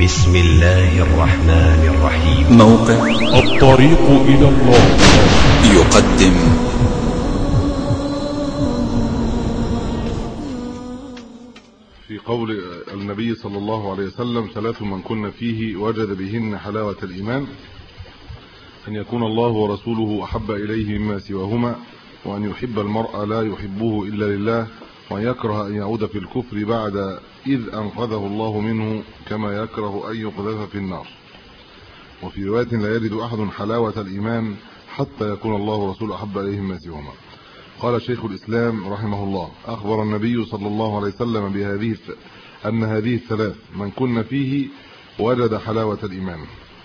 بسم الله الرحمن الرحيم. موقع الطريق إلى الله يقدم في قول النبي صلى الله عليه وسلم: ثلاث من كن فيه وجد بهن حلاوة الإيمان: أن يكون الله ورسوله أحب إليه مما سواهما، وأن يحب المرء لا يحبه إلا لله، وأن يكره أن يعود في الكفر بعد إذ أنقذه الله منه، كما يكره أن يقذف في النار. وفي رواية: لا يجد أحد حلاوة الإيمان حتى يكون الله ورسوله أحب إليه مما سواهما. قال شيخ الإسلام رحمه الله: أخبر النبي صلى الله عليه وسلم أن هذه الثلاث من كن فيه وجد حلاوة الإيمان،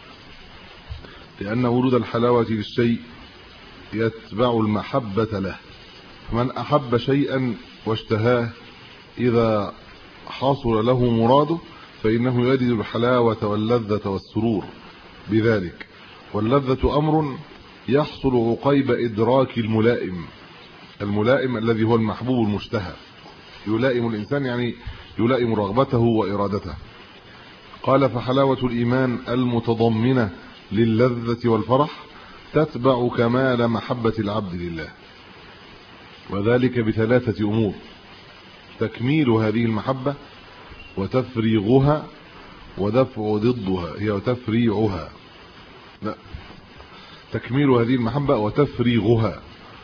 لأن وجود الحلاوة للشيء يتبع المحبة له، فمن أحب شيئا واشتهاه إذا حصل له مراده فإنه يجد الحلاوة واللذة والسرور بذلك. واللذة أمر يحصل عقيب إدراك الملائم الذي هو المحبوب المشتهى، يلائم الإنسان يعني يلائم رغبته وإرادته. قال: فحلاوة الإيمان المتضمنة للذة والفرح تتبع كمال محبة العبد لله، وذلك بثلاثة أمور: تكميل هذه المحبة، وتفريغها، ودفع ضدها. هي وتفريعها، لا، تكميل هذه المحبة وتفريغها،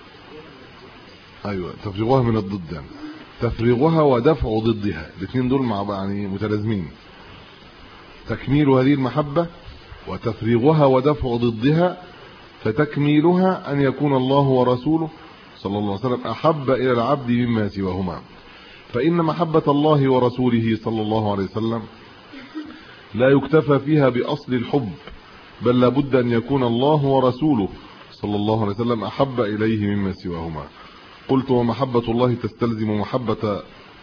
ايوه تفريغها من الضد، يعني تفريغها ودفع ضدها، الاثنين دول مع بعض يعني متلازمين. تكميل هذه المحبة وتفريغها ودفع ضدها، فتكميلها أن يكون الله ورسوله صلى الله عليه وسلم أحب إلى العبد مما سواهما. فإن محبة الله ورسوله صلى الله عليه وسلم لا يكتفى فيها بأصل الحب، بل لابد أن يكون الله ورسوله صلى الله عليه وسلم أحب إليه مما سواهما. قلت: ومحبة الله تستلزم محبة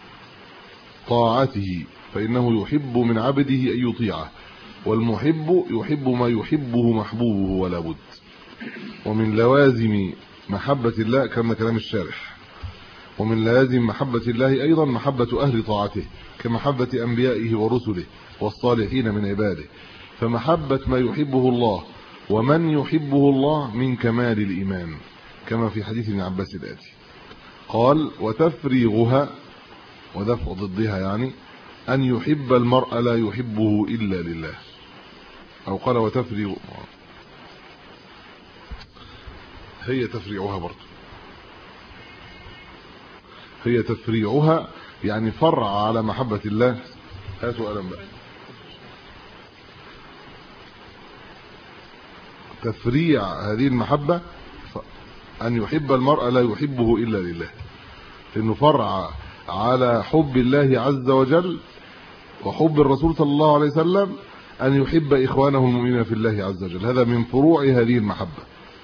طاعته، فإنه يحب من عبده أن يطيعه، والمحب يحب ما يحبه محبوبه ولا بد. ومن لوازم محبة الله كما كلام الشارح، ومن لازم محبة الله أيضا محبة أهل طاعته كمحبة أنبيائه ورسله والصالحين من عباده. فمحبة ما يحبه الله ومن يحبه الله من كمال الإيمان، كما في حديث ابن عباس الآتي. قال: وتفريغها ودفع ضدها، يعني أن يحب المرء لا يحبه إلا لله، أو قال وتفريغ، هي تفريعها برضه، هي تفريعها يعني فرع على محبة الله. هاتوا قلم بقى. تفريع هذه المحبة أن يحب المرء لا يحبه إلا لله، لأنه فرع على حب الله عز وجل وحب الرسول صلى الله عليه وسلم أن يحب إخوانه المؤمنين في الله عز وجل. هذا من فروع هذه المحبة.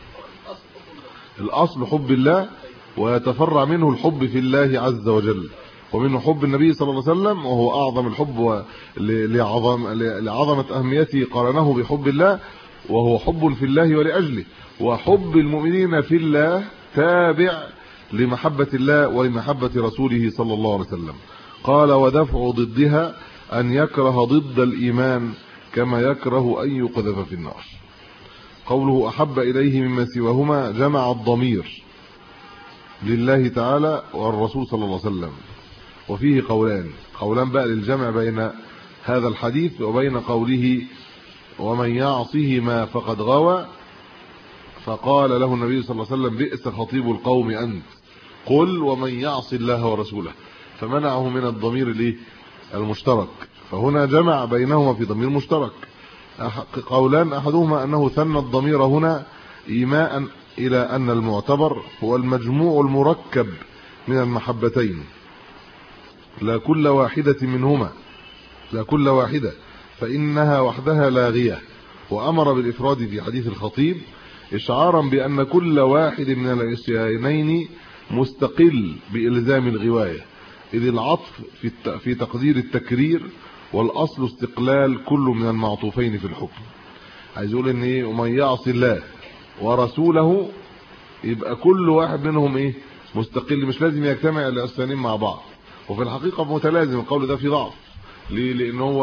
الأصل حب الله، ويتفرع منه الحب في الله عز وجل، ومنه حب النبي صلى الله عليه وسلم، وهو أعظم الحب لعظمة أهميته قارنه بحب الله، وهو حب في الله ولأجله. وحب المؤمنين في الله تابع لمحبة الله ولمحبة رسوله صلى الله عليه وسلم. قال: ودفع ضدها أن يكره ضد الإيمان كما يكره أن يقذف في النار. قوله أحب إليه مما سواهما جمع الضمير لله تعالى والرسول صلى الله عليه وسلم. وفيه قولان بقى للجمع بين هذا الحديث وبين قوله: ومن يعصهما فقد غوى. فقال له النبي صلى الله عليه وسلم: بئس خطيب القوم أنت، قل ومن يعص الله ورسوله، فمنعه من الضمير المشترك، فهنا جمع بينهما في ضمير مشترك. قولان: أحدهما أنه ثنى الضمير هنا إيماء إلى أن المعتبر هو المجموع المركب من المحبتين، لا كل واحدة منهما، لا كل واحدة فإنها وحدها لاغية. وأمر بالإفراد في حديث الخطيب إشعارا بأن كل واحد من العصيانين مستقل بإلزام الغواية، إذ العطف في تقدير التكرير، والأصل استقلال كل من المعطوفين في الحكم. عايز يقول ان ايه؟ ومن يعص الله ورسوله، يبقى كل واحد منهم ايه؟ مستقل، مش لازم يجتمع العصيانين مع بعض. وفي الحقيقة متلازم، القول ده في ضعف. ليه؟ لأن هو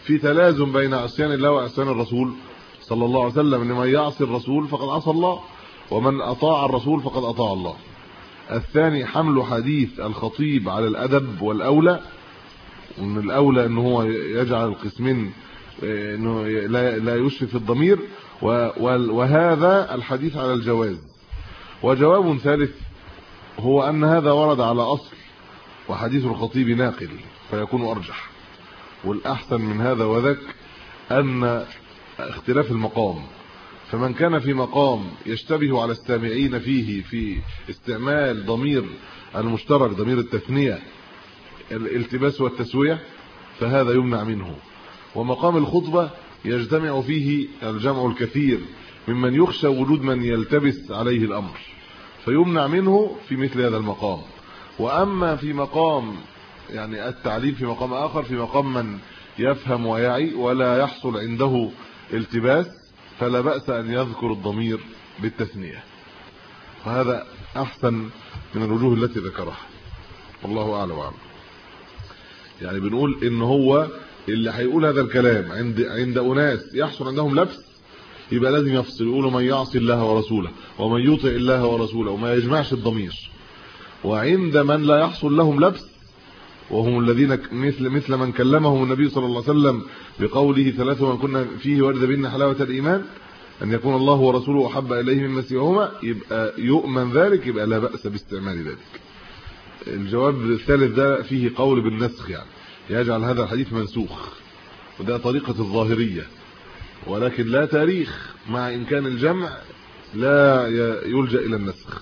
في تلازم بين عصيان الله وعصيان الرسول صلى الله عليه وسلم، ان من يعصي الرسول فقد عصى الله، ومن اطاع الرسول فقد اطاع الله. الثاني حمل حديث الخطيب على الادب والاولى، ومن الاولى ان هو يجعل القسمين انه لا يشرف الضمير، وهذا الحديث على الجواز. وجواب ثالث هو ان هذا ورد على اصل وحديث الخطيب ناقل فيكون ارجح. والاحسن من هذا وذاك ان اختلاف المقام، فمن كان في مقام يشتبه على السامعين فيه في استعمال ضمير المشترك ضمير التثنية الالتباس والتسوية فهذا يمنع منه، ومقام الخطبة يجتمع فيه الجمع الكثير ممن يخشى وجود من يلتبس عليه الأمر فيمنع منه في مثل هذا المقام. وأما في مقام يعني التعليم في مقام آخر، في مقام من يفهم ويعي ولا يحصل عنده التباس فلا بأس أن يذكر الضمير بالتثنية، فهذا أحسن من الوجوه التي ذكرها. والله أعلم وأعلم. يعني بنقول إن هو اللي هيقول هذا الكلام عند أناس يحصل عندهم لبس يبقى لازم يفصل، يقولوا من يعصي الله ورسوله ومن يطع الله ورسوله وما يجمعش الضمير. وعند من لا يحصل لهم لبس وهم الذين مثل من كلمهم النبي صلى الله عليه وسلم بقوله ثلاث من كنا فيه ورد بنا حلاوة الإيمان أن يكون الله ورسوله أحب إليه مما سواهما، يبقى يؤمن ذلك، يبقى لا بأس باستعمال ذلك. الجواب الثالث ده فيه قول بالنسخ، يعني يجعل هذا الحديث منسوخ، وده طريقة الظاهرية، ولكن لا تاريخ مع إمكان الجمع لا يلجأ إلى النسخ.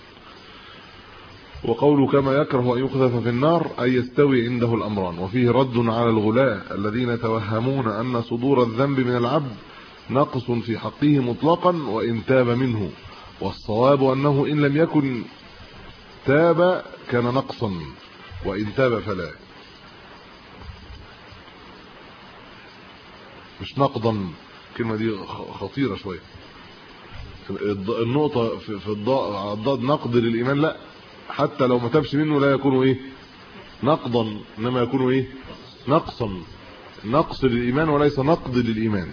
وقوله كما يكره أن يقذف في النار أي يستوي عنده الأمران. وفيه رد على الغلاة الذين يتوهمون أن صدور الذنب من العبد نقص في حقه مطلقا وإن تاب منه، والصواب أنه إن لم يكن تاب كان نقصا وإن تاب فلا، مش نقضا. الكلمة دي خطيرة شوية. النقطة في الضاد نقض للإيمان، لا، حتى لو ما تابش منه لا يكون ايه نقضا، انما يكون ايه نقصا، نقص للايمان وليس نقض للايمان.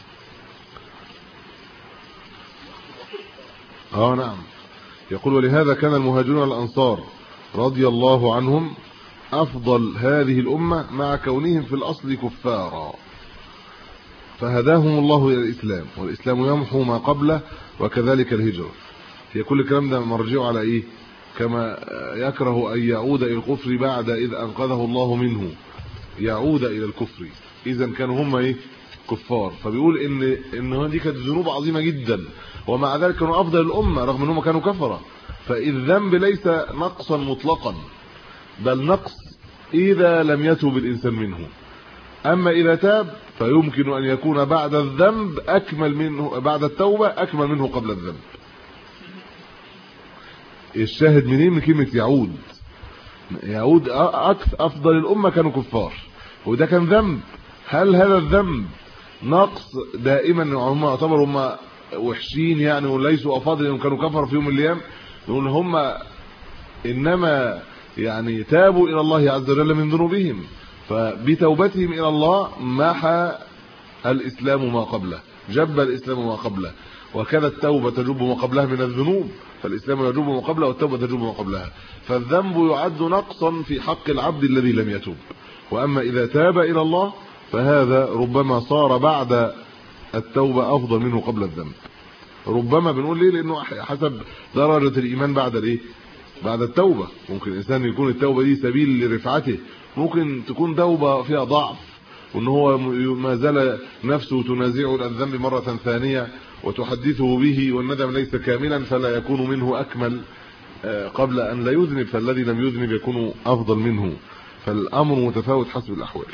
نعم. يقول ولهذا كان المهاجرون والانصار رضي الله عنهم افضل هذه الامه مع كونهم في الاصل كفارا، فهداهم الله الى الاسلام، والاسلام يمحو ما قبله، وكذلك الهجره. هي كل الكلام ده مرجعه على ايه؟ كما يكره أن يعود إلى الكفر بعد إذ أنقذه الله منه، يعود إلى الكفر. إذن كانوا هم إيه؟ كفار. فبيقول إن دي كانت ذنوب عظيمة جدا، ومع ذلك كانوا أفضل الأمة رغم أنهم كانوا كفرة. فالذنب ليس نقصا مطلقا، بل نقص إذا لم يتوب الإنسان منه. أما إذا تاب فيمكن أن يكون بعد الذنب أكمل منه، بعد التوبة أكمل منه قبل الذنب. الشاهد منين؟ من كلمه يعود افضل الامه كانوا كفار، وده كان ذنب. هل هذا الذنب نقص دائما هم يعتبروا هم وحشين يعني وليسوا افاضل لانهم كانوا كفروا في يوم من الايام؟ يقول هم انما يعني تابوا الى الله عز وجل من ذنوبهم، فبتوبتهم الى الله محى الاسلام ما قبله، جب الاسلام ما قبله، وكذا التوبه تجب ما قبلها من الذنوب، فالاسلام يجب ما قبله والتوبه تجب ما قبلها. فالذنب يعد نقصا في حق العبد الذي لم يتوب. واما اذا تاب الى الله فهذا ربما صار بعد التوبه افضل منه قبل الذنب. ربما بنقول ليه؟ لانه حسب درجه الايمان بعد الايه؟ بعد التوبه. ممكن الانسان يكون التوبه دي سبيل لرفعته، ممكن تكون توبه فيها ضعف وان هو ما زال نفسه تنازعه الذنب مره ثانيه وتحدثه به، والندم ليس كاملا فلا يكون منه اكمل قبل ان لا يذنب، فالذي لم يذنب يكون افضل منه. فالامر متفاوت حسب الاحوال.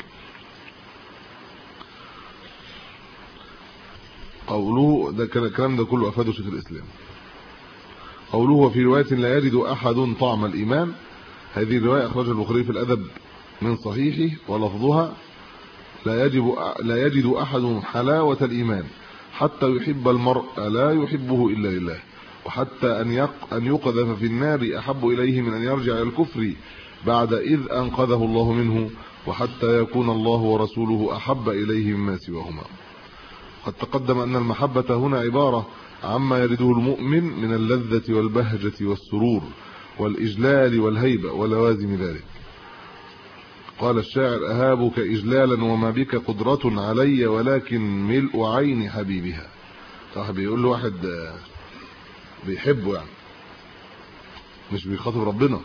قوله ده الكلام ده كله افاده شيخ الاسلام. قوله وفي روايه لا يجد احد طعم الايمان، هذه الروايه اخرجها البخاري في الادب من صحيحه، ولفظها لا يجد احد حلاوه الايمان حتى يحب المرء لا يحبه الا لله، وحتى ان يقذف في النار احب اليه من ان يرجع الى الكفر بعد اذ انقذه الله منه، وحتى يكون الله ورسوله أحب إليه مما سواهما. قد تقدم أن المحبة هنا عبارة عما يرده المؤمن من اللذة والبهجة والسرور والإجلال والهيبة ولوازم ذلك. قال الشاعر: أهابك إجلالا وما بك قدرة علي ولكن ملء عين حبيبها. صاحب بيقول له واحد بيحبه، يعني مش بيخاطب ربنا،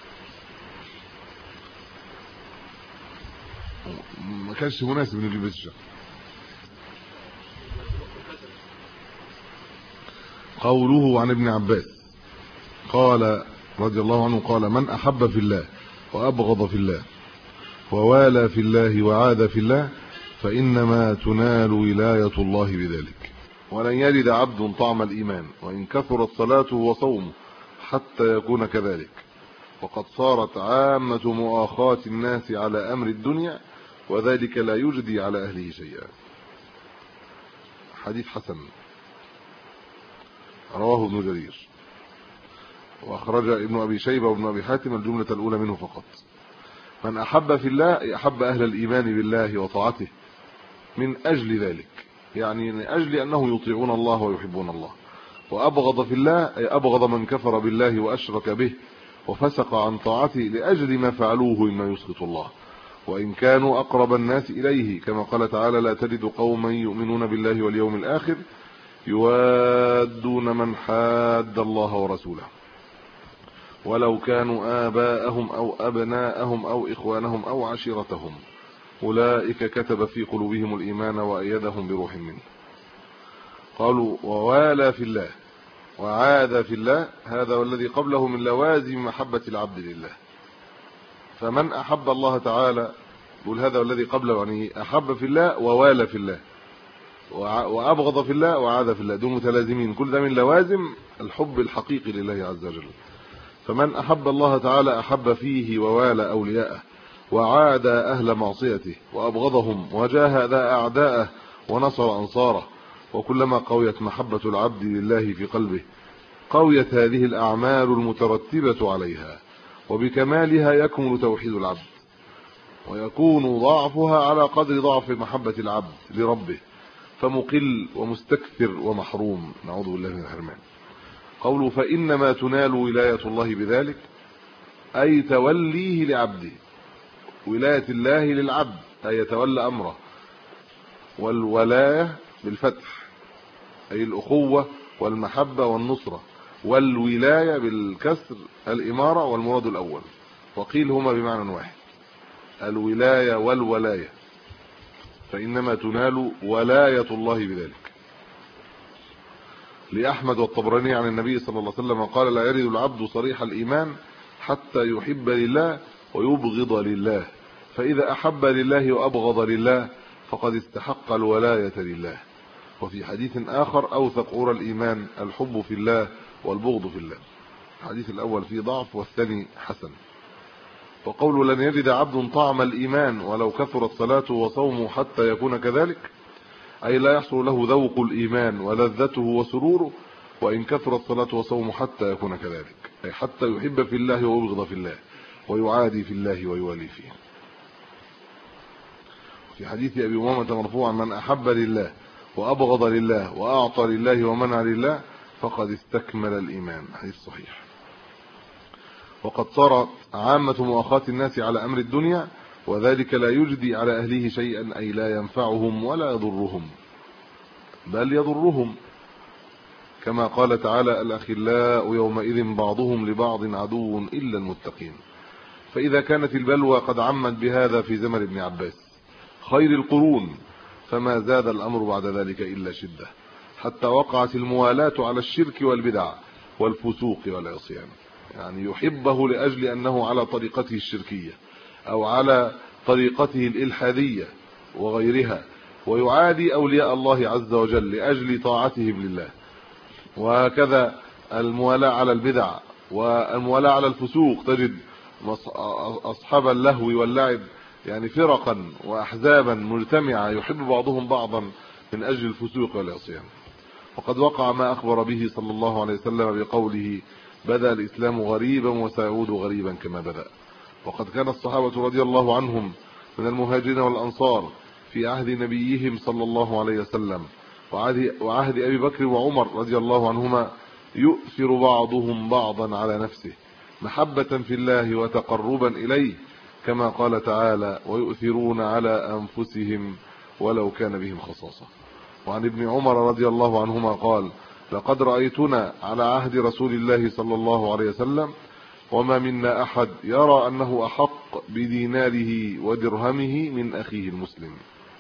ما كانش مناسب انه يجيب الشعر. قوله عن ابن عباس قال رضي الله عنه قال: من أحب في الله وأبغض في الله ووالى في الله وعاد في الله فإنما تنال ولاية الله بذلك. ولن يجد عبد طعم الإيمان وإن كثرت صلاته وصومه حتى يكون كذلك، وقد صارت عامة مؤاخاة الناس على أمر الدنيا وذلك لا يجدي على أهله شيئا. حديث حسن رواه ابن جرير، وأخرج ابن أبي شيبة وابن أبي حاتم الجملة الأولى منه فقط. من أحب في الله أحب أهل الإيمان بالله وطاعته من أجل ذلك، يعني من أجل أنه يطيعون الله ويحبون الله. وأبغض في الله أي أبغض من كفر بالله وأشرك به وفسق عن طاعته لأجل ما فعلوه مما يسخط الله، وإن كانوا أقرب الناس إليه، كما قال تعالى: لا تجد قوما يؤمنون بالله واليوم الآخر يوادون من حاد الله ورسوله ولو كانوا آباءهم أو أبناءهم أو إخوانهم أو عشيرتهم أولئك كتب في قلوبهم الإيمان وأيدهم بروح منه. قالوا: ووالى في الله وعاد في الله، هذا والذي قبله من لوازم محبة العبد لله. فمن أحب الله تعالى، يقول هذا والذي قبله، يعني أحب في الله ووالى في الله وأبغض في الله وعاد في الله، دول متلازمين، كل ده من لوازم الحب الحقيقي لله عز وجل. فمن أحب الله تعالى أحب فيه ووالى أولياءه وعاد أهل معصيته وأبغضهم وجاهد أعداءه ونصر أنصاره. وكلما قويت محبة العبد لله في قلبه قويت هذه الأعمال المترتبة عليها، وبكمالها يكمل توحيد العبد، ويكون ضعفها على قدر ضعف محبة العبد لربه، فمقل ومستكثر ومحروم، نعوذ بالله من الحرمان. قوله: فإنما تنال ولاية الله بذلك، أي توليه لعبده، ولاية الله للعبد أي يتولى أمره، والولاية بالفتح أي الأخوة والمحبة والنصرة، والولاية بالكسر الإمارة والمراد الأول، وقيل هما بمعنى واحد، الولاية والولاية. فإنما تنال ولاية الله بذلك. لأحمد والطبراني عن النبي صلى الله عليه وسلم قال: لا يرد العبد صريح الإيمان حتى يحب لله ويبغض لله، فإذا أحب لله وأبغض لله فقد استحق الولاية لله. وفي حديث آخر: أوثق عرى الإيمان الحب في الله والبغض في الله. الحديث الأول فيه ضعف والثاني حسن. وقول: لن يجد عبد طعم الإيمان ولو كثرت صلاته وصومه حتى يكون كذلك، أي لا يحصل له ذوق الإيمان ولذته وسروره وإن كثرت صلاته وصومه حتى يكون كذلك، أي حتى يحب في الله ويبغض في الله ويعادي في الله ويوالي فيه. في حديث أبي أمامة مرفوعا: من أحب لله وأبغض لله وأعطى لله ومنع لله فقد استكمل الإيمان. حديث صحيح. وقد صارت عامة مؤاخاة الناس على أمر الدنيا وذلك لا يجدي على أهله شيئا، أي لا ينفعهم ولا يضرهم، بل يضرهم، كما قال تعالى: الأخلاء يومئذ بعضهم لبعض عدو إلا المتقين. فإذا كانت البلوى قد عمت بهذا في زمن ابن عباس خير القرون، فما زاد الأمر بعد ذلك إلا شدة، حتى وقعت الموالاة على الشرك والبدع والفسوق والعصيان، يعني يحبه لأجل أنه على طريقته الشركية أو على طريقته الإلحادية وغيرها، ويعادي أولياء الله عز وجل لأجل طاعتهم لله. وهكذا الموالاة على البدع والموالاة على الفسوق، تجد أصحاب اللهو واللعب يعني فرقا وأحزابا مجتمعة يحب بعضهم بعضا من أجل الفسوق والعصيان. وقد وقع ما أخبر به صلى الله عليه وسلم بقوله: بدأ الإسلام غريبا وسيعود غريبا كما بدأ. وقد كان الصحابة رضي الله عنهم من المهاجرين والأنصار في عهد نبيهم صلى الله عليه وسلم وعهد أبي بكر وعمر رضي الله عنهما يؤثر بعضهم بعضا على نفسه محبة في الله وتقربا إليه، كما قال تعالى: ويؤثرون على أنفسهم ولو كان بهم خصاصة. وعن ابن عمر رضي الله عنهما قال: لقد رأيتنا على عهد رسول الله صلى الله عليه وسلم وما منا أحد يرى أنه أحق بديناره ودرهمه من أخيه المسلم.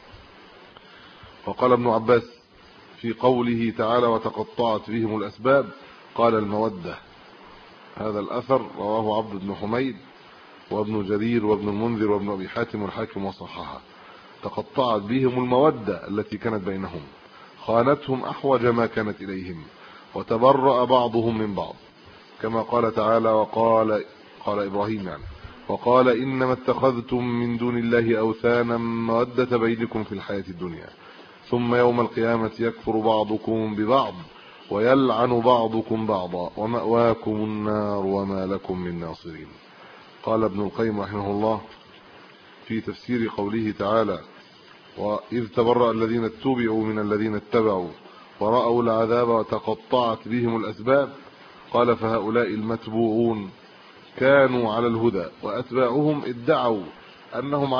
وقال ابن عباس في قوله تعالى: وتقطعت بهم الأسباب، قال: المودة. هذا الأثر رواه عبد بن حميد وابن جرير وابن المنذر وابن أبي حاتم والحاكم وصححه. تقطعت بهم المودة التي كانت بينهم، خانتهم أحوج ما كانت إليهم، وتبرأ بعضهم من بعض، كما قال تعالى: قال إبراهيم يعني: وقال إنما اتخذتم من دون الله أوثانا مودة بينكم في الحياة الدنيا ثم يوم القيامة يكفر بعضكم ببعض ويلعن بعضكم بعضا ومأواكم النار وما لكم من ناصرين. قال ابن القيم رحمه الله في تفسير قوله تعالى: وإذ تبرأ الذين اتبعوا من الذين اتبعوا ورأوا العذاب وتقطعت بهم الأسباب، قال: فهؤلاء المتبوعون كانوا على الهدى وأتباعهم ادعوا أنهم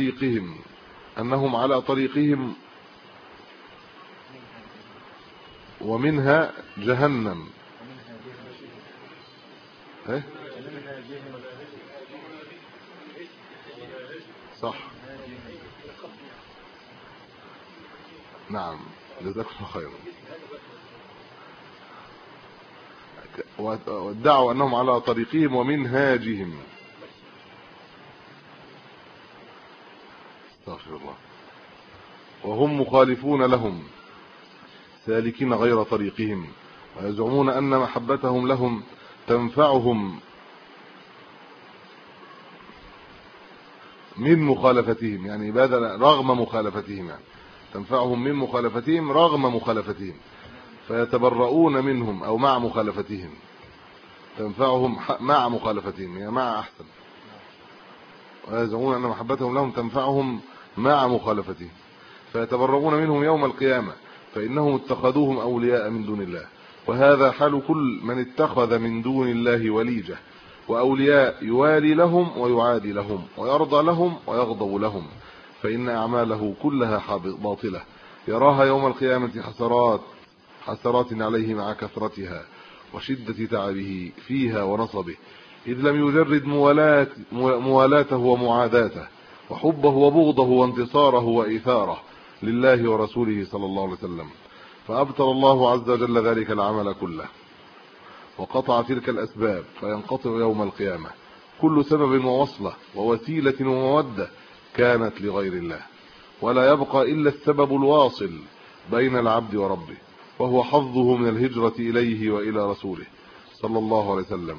على طريقهم ومنها جهنم. صح، نعم، جزاكم الله خيرا. وادعوا أنهم على طريقهم ومنهاجهم. استغفر الله. وهم مخالفون لهم سالكين غير طريقهم، ويزعمون أن محبتهم لهم تنفعهم من مخالفتهم، يعني رغم مخالفتهم، يعني تنفعهم من مخالفتهم رغم مخالفتهم، فيتبرؤون منهم أو مع مخالفتهم. تنفعهم مع مخالفتهم، يعني مع أحسن. ويزعمون أن محبتهم لهم تنفعهم مع مخالفتهم، فيتبرؤون منهم يوم القيامة، فإنهم اتخذوهم أولياء من دون الله. وهذا حال كل من اتخذ من دون الله وليجة وأولياء، يوالي لهم ويعادي لهم ويرضى لهم ويغضب لهم، فإن أعماله كلها باطلة، يراها يوم القيامة حسرات عليه مع كثرتها وشدة تعبه فيها ونصبه، إذ لم يجرد موالاته ومعاداته وحبه وبغضه وانتصاره وإيثاره لله ورسوله صلى الله عليه وسلم، فأبطل الله عز وجل ذلك العمل كله وقطع تلك الأسباب، فينقطع يوم القيامة كل سبب ووصلة ووسيلة ومودة كانت لغير الله، ولا يبقى إلا السبب الواصل بين العبد وربه، وهو حظه من الهجرة إليه وإلى رسوله صلى الله عليه وسلم،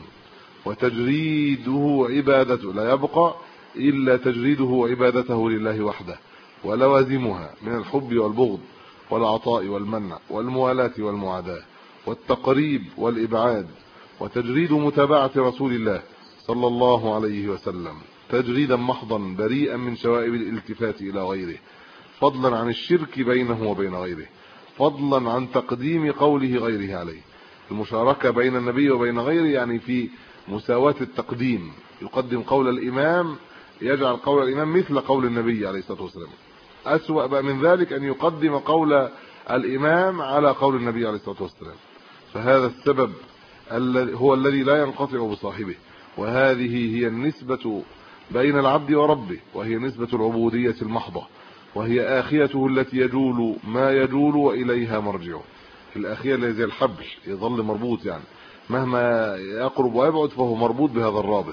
وتجريده عبادته. لا يبقى إلا تجريده وعبادته لله وحده، ولوازمها من الحب والبغض والعطاء والمنع والموالاة والمعاداة والتقريب والإبعاد، وتجريد متابعة رسول الله صلى الله عليه وسلم تجريدا محضا بريئا من شوائب الالتفات إلى غيره، فضلا عن الشرك بينه وبين غيره، فضلا عن تقديم قوله غيره عليه. المشاركة بين النبي وبين غيره يعني في مساواة التقديم، يقدم قول الإمام، يجعل قول الإمام مثل قول النبي عليه الصلاة والسلام. أسوأ بقى من ذلك أن يقدم قول الإمام على قول النبي عليه الصلاة والسلام، فهذا السبب هو الذي لا ينقطع بصاحبه، وهذه هي النسبة بين العبد وربه، وهي نسبة العبودية المحضة، وهي آخيته التي يجول ما يجول وإليها مرجعه. الآخية اللي زي الحبل يظل مربوط، يعني مهما يقرب ويبعد فهو مربوط بهذا الرابط،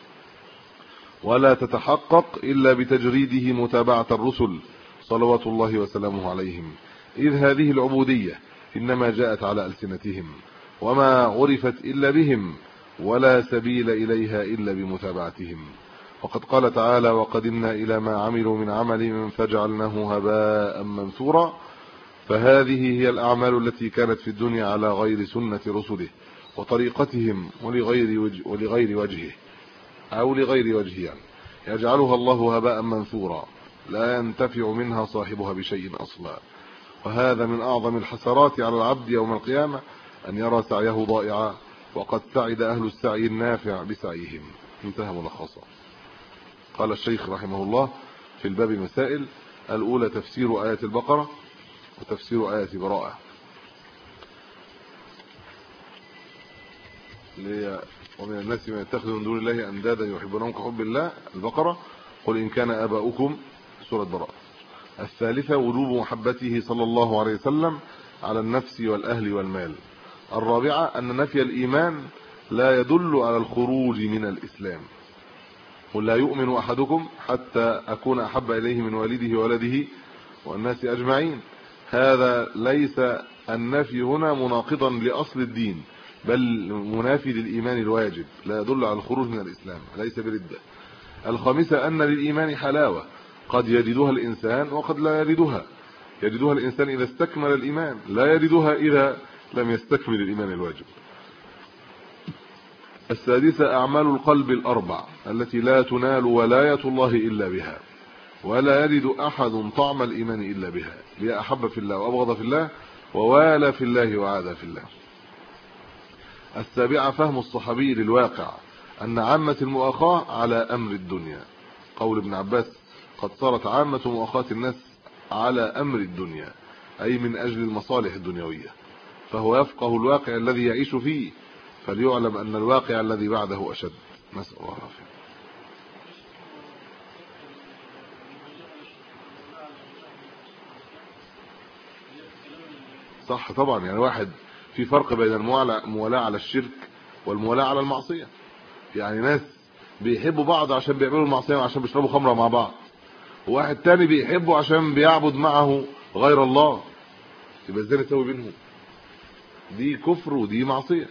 ولا تتحقق إلا بتجريده متابعة الرسل صلوات الله وسلامه عليهم، إذ هذه العبودية إنما جاءت على ألسنتهم وما عرفت إلا بهم، ولا سبيل إليها إلا بمتابعتهم. وقد قال تعالى: وقدمنا إلى ما عملوا من عمل فجعلناه هباء منثورا. فهذه هي الأعمال التي كانت في الدنيا على غير سنة رسله وطريقتهم ولغير وجهه، أو لغير وجهه، يعني يجعلها الله هباء منثورا لا ينتفع منها صاحبها بشيء أصلا. وهذا من أعظم الحسرات على العبد يوم القيامة أن يرى سعيه ضائعا وقد سعد أهل السعي النافع بسعيهم. انتهى ملخصا. قال الشيخ رحمه الله في الباب مسائل: الأولى تفسير آية البقرة وتفسير آية براءة. ومن الناس من يتخذ من دون الله أندادا يحبونهم كحب الله، البقرة. قل إن كان آباؤكم، سورة براءة. الثالثة وجوب محبته صلى الله عليه وسلم على النفس والأهل والمال. الرابعة أن نفي الإيمان لا يدل على الخروج من الإسلام. قل لا يؤمن أحدكم حتى أكون أحب إليه من والده وولده والناس أجمعين. هذا ليس النفي هنا مناقضا لأصل الدين، بل منافي للإيمان الواجب، لا يدل على الخروج من الإسلام، ليس بردة. الخامسة أن للإيمان حلاوة قد يجدها الإنسان وقد لا يجدها. يجدها الإنسان إذا استكمل الإيمان، لا يجدها إذا لم يستكمل الإيمان الواجب. السادسة أعمال القلب الأربع التي لا تنال ولاية الله إلا بها، ولا يجد أحد طعم الإيمان إلا بها، لأحب في الله وأبغض في الله ووالى في الله وعادى في الله. السابعة فهم الصحابي للواقع أن عامة المؤاخاة على أمر الدنيا. قول ابن عباس: قد صارت عامة مؤاخاة الناس على أمر الدنيا، أي من أجل المصالح الدنيوية. فهو يفقه الواقع الذي يعيش فيه، فليعلم أن الواقع الذي بعده أشد. نسأل الله العافية. صح طبعا، يعني واحد في فرق بين الموالاة على الشرك والموالاة على المعصية. يعني ناس بيحبوا بعض عشان بيعملوا المعصية وعشان بيشربوا خمرة مع بعض، وواحد تاني بيحبه عشان بيعبد معه غير الله. يبقى ازاي نسوي بينهم؟ دي كفر ودي معصية.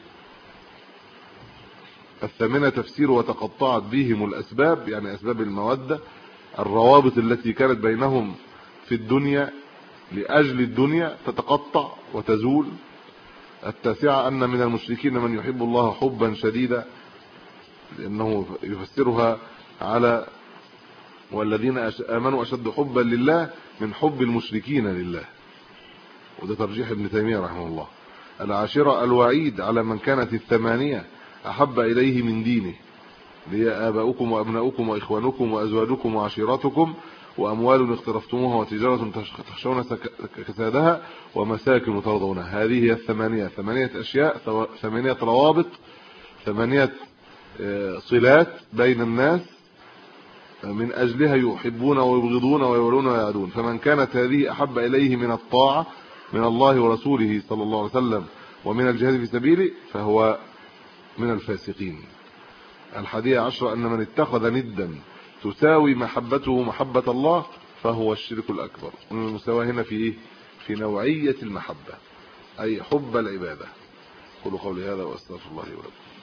الثامنة تفسير وتقطعت بهم الأسباب، يعني أسباب المودة، الروابط التي كانت بينهم في الدنيا لأجل الدنيا تتقطع وتزول. التاسعة أن من المشركين من يحب الله حبا شديدا، لأنه يفسرها على والذين آمنوا أشد حبا لله من حب المشركين لله، وده ترجيح ابن تيمية رحمه الله. العاشرة الوعيد على من كانت الثمانية أحب إليه من دينه، لي آباؤكم وأبناؤكم وإخوانكم وأزواجكم وعشيرتكم وأموال اقترفتموها وتجارة تخشون كسادها ومساكن ترضونها. هذه هي الثمانية، 8 أشياء، 8 روابط، 8 صلات بين الناس من أجلها يحبون ويبغضون ويولون ويعادون. فمن كانت هذه أحب إليه من الطاعة من الله ورسوله صلى الله عليه وسلم ومن الجهاد في سبيله فهو من الفاسقين. 11 أن من اتخذ ندا تساوي محبته محبة الله فهو الشرك الأكبر. المساواة هنا في إيه؟ في نوعية المحبة، أي حب العبادة. قولوا قولي هذا وأستغفر الله ولكم.